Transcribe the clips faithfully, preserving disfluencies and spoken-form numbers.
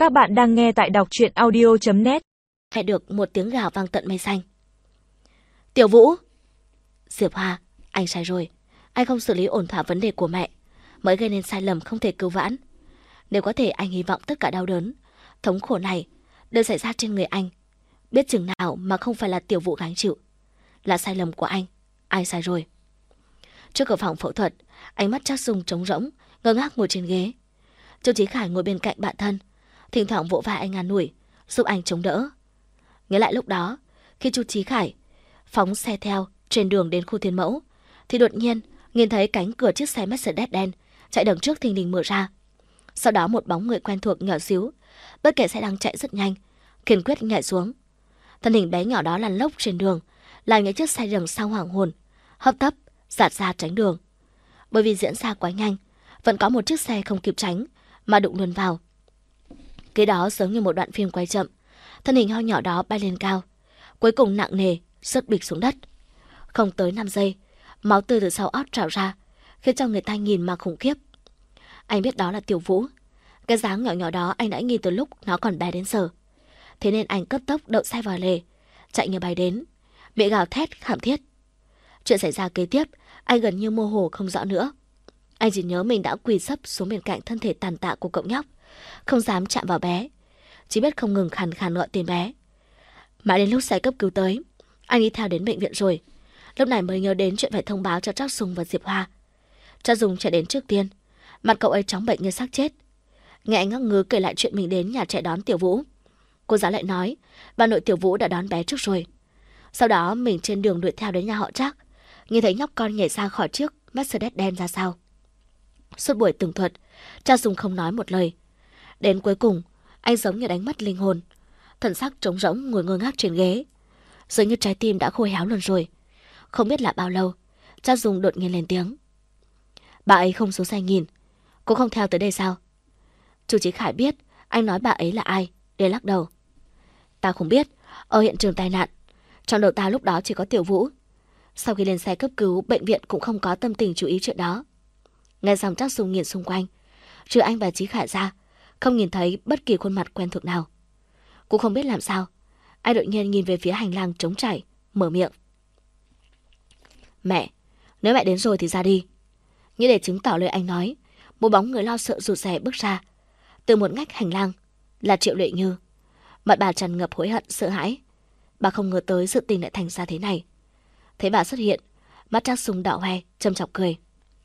Các bạn đang nghe tại đọc truyện audio chấm net. Nghe được một tiếng gào vang tận mây xanh. Tiểu Vũ! Diệp Hoa, anh sai rồi. Anh không xử lý ổn thỏa vấn đề của mẹ, mới gây nên sai lầm không thể cứu vãn. Nếu có thể, anh hy vọng tất cả đau đớn, thống khổ này đều xảy ra trên người anh. Biết chừng nào mà không phải là Tiểu Vũ gánh chịu. Là sai lầm của anh. Anh sai rồi. Trước cửa phòng phẫu thuật, ánh mắt Trác Dung trống rỗng, ngơ ngác ngồi trên ghế. Chu Chí Khải ngồi bên cạnh bạn thân, thỉnh thoảng vỗ vai anh an ủi, giúp anh chống đỡ. Nhớ lại lúc đó, khi Chu Chí Khải phóng xe theo trên đường đến khu Thiên Mẫu, thì đột nhiên nhìn thấy cánh cửa chiếc xe Mercedes đen chạy đằng trước thình lình mở ra. Sau đó một bóng người quen thuộc nhỏ xíu, bất kể xe đang chạy rất nhanh, kiên quyết nhảy xuống. Thân hình bé nhỏ đó lăn lóc trên đường, làm những chiếc xe đằng sau hoảng hồn, hấp tấp dạt ra tránh đường. Bởi vì diễn ra quá nhanh, vẫn có một chiếc xe không kịp tránh mà đụng luôn vào. Cái đó giống như một đoạn phim quay chậm, thân hình ho nhỏ đó bay lên cao, cuối cùng nặng nề rớt bịch xuống đất. Không tới năm giây, máu tươi từ sau ót trào ra, khiến cho người ta nhìn mà khủng khiếp. Anh biết đó là Tiểu Vũ. Cái dáng nhỏ nhỏ đó anh đã nghi từ lúc nó còn bé đến giờ. Thế nên anh cấp tốc đậu xe vào lề, chạy như bay đến, miệng gào thét khảm thiết. Chuyện xảy ra kế tiếp, anh gần như mơ hồ không rõ nữa. Anh chỉ nhớ mình đã quỳ sấp xuống bên cạnh thân thể tàn tạ của cậu nhóc, không dám chạm vào bé, chỉ biết không ngừng khàn khàn gọi tên bé. Mãi đến lúc xe cấp cứu tới, anh đi theo đến bệnh viện rồi. Lúc này mới nhớ đến chuyện phải thông báo cho Trác Dung và Diệp Hoa. Trác Dung chạy đến trước tiên, mặt cậu ấy trắng bệnh như xác chết. Nghe anh ngắc ngứ kể lại chuyện mình đến nhà trẻ đón Tiểu Vũ, cô giáo lại nói bà nội Tiểu Vũ đã đón bé trước rồi. Sau đó mình trên đường đuổi theo đến nhà họ Trác, nhìn thấy nhóc con nhảy ra khỏi chiếc Mercedes đen ra sao. Suốt buổi tường thuật, Trác Dung không nói một lời. Đến cuối cùng, anh giống như đánh mất linh hồn, thần sắc trống rỗng ngồi ngơ ngác trên ghế, dường như trái tim đã khô héo luôn rồi. Không biết là bao lâu, Trác Dung đột nhiên lên tiếng. Bà ấy không xuống xe nhìn, cô không theo tới đây sao? Chu Chí Khải biết anh nói bà ấy là ai, để lắc đầu. Ta không biết, ở hiện trường tai nạn, trong đầu ta lúc đó chỉ có Tiểu Vũ. Sau khi lên xe cấp cứu, bệnh viện cũng không có tâm tình chú ý chuyện đó. Nghe xong Trác Dung nhìn xung quanh, trừ anh và Chí Khải ra, không nhìn thấy bất kỳ khuôn mặt quen thuộc nào. Cũng không biết làm sao, anh đột nhiên nhìn về phía hành lang trống trải, mở miệng. Mẹ, nếu mẹ đến rồi thì ra đi. Như để chứng tỏ lời anh nói, một bóng người lo sợ rụt rè bước ra. Từ một ngách hành lang là Triệu Lệ Như. Mặt bà tràn ngập hối hận sợ hãi. Bà không ngờ tới sự tình lại thành ra thế này. Thấy bà xuất hiện, mắt Trác Dung đỏ hoe, châm chọc cười.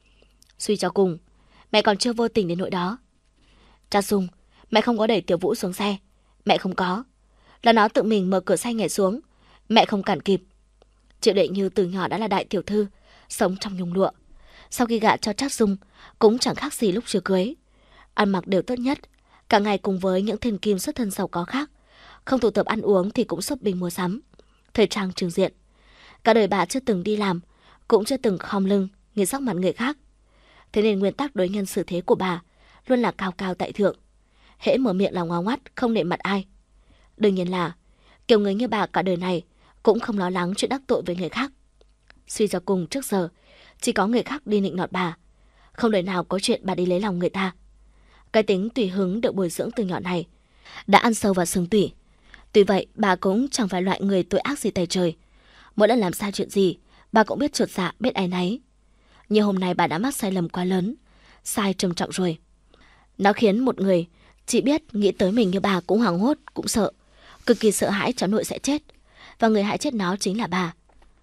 Suy cho cùng, mẹ còn chưa vô tình đến nỗi đó. Trác Dung, mẹ không có đẩy Tiểu Vũ xuống xe. Mẹ không có. Là nó tự mình mở cửa xe nhảy xuống. Mẹ không cản kịp. Triệu Lệ Như từ nhỏ đã là đại tiểu thư, sống trong nhung lụa. Sau khi gả cho Trác Dung, cũng chẳng khác gì lúc chưa cưới. Ăn mặc đều tốt nhất, cả ngày cùng với những thiên kim xuất thân giàu có khác. Không tụ tập ăn uống thì cũng shopping mua sắm, thời trang trường diện. Cả đời bà chưa từng đi làm, cũng chưa từng khom lưng nhìn sắc mặt người khác. Thế nên nguyên tắc đối nhân xử thế của bà luôn là cao cao tại thượng, hễ mở miệng là ngoáy ngoắt, không nể mặt ai. Đương nhiên là kiểu người như bà cả đời này cũng không lo lắng chuyện đắc tội với người khác. Suy cho cùng trước giờ chỉ có người khác đi nịnh nọt bà, không đời nào có chuyện bà đi lấy lòng người ta. Cái tính tùy hứng được bồi dưỡng từ nhỏ này đã ăn sâu vào xương tủy. Tuy vậy bà cũng chẳng phải loại người tội ác gì tày trời. Mỗi lần làm sai chuyện gì, bà cũng biết chột dạ, biết áy náy. Nhưng hôm nay bà đã mắc sai lầm quá lớn, sai trầm trọng rồi. Nó khiến một người chỉ biết nghĩ tới mình như bà cũng hoảng hốt, cũng sợ, cực kỳ sợ hãi cháu nội sẽ chết. Và người hại chết nó chính là bà.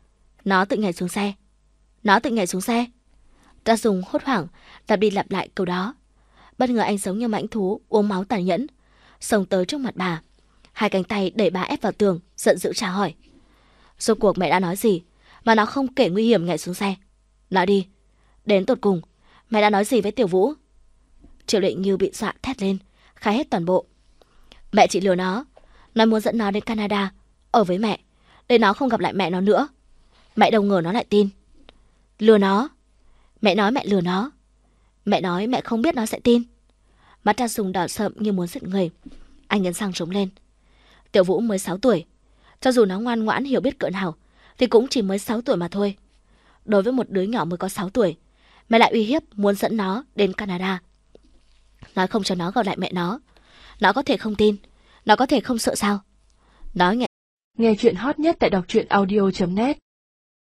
Nó tự nhảy xuống xe. Nó tự nhảy xuống xe. Trác Dung hốt hoảng lặp đi lặp lại câu đó. Bất ngờ anh giống như mãnh thú uống máu tàn nhẫn, xông tới trước mặt bà, hai cánh tay đẩy bà ép vào tường, giận dữ tra hỏi. Rốt cuộc mẹ đã nói gì mà nó không kể nguy hiểm nhảy xuống xe? Nói đi, đến tột cùng mẹ đã nói gì với Tiểu Vũ? Triệu Lệ Như bị dọa thét lên, khai hết toàn bộ. Mẹ chỉ lừa nó, nói muốn dẫn nó đến Canada ở với mẹ, để nó không gặp lại mẹ nó nữa. Mẹ đâu ngờ nó lại tin. Lừa nó? Mẹ nói mẹ lừa nó. Mẹ nói mẹ không biết nó sẽ tin. Mắt Trác Dung đỏ sậm như muốn giết người. Anh nhấn răng trống lên. Tiểu Vũ mới sáu tuổi, cho dù nó ngoan ngoãn hiểu biết cỡ nào thì cũng chỉ mới sáu tuổi mà thôi. Đối với một đứa nhỏ mới có sáu tuổi, mẹ lại uy hiếp muốn dẫn nó đến Canada, nói không cho nó gặp lại mẹ nó, Nó có thể không tin, nó có thể không sợ sao? Nói nghe. Nghe chuyện hot nhất tại đọc truyện audio chấm net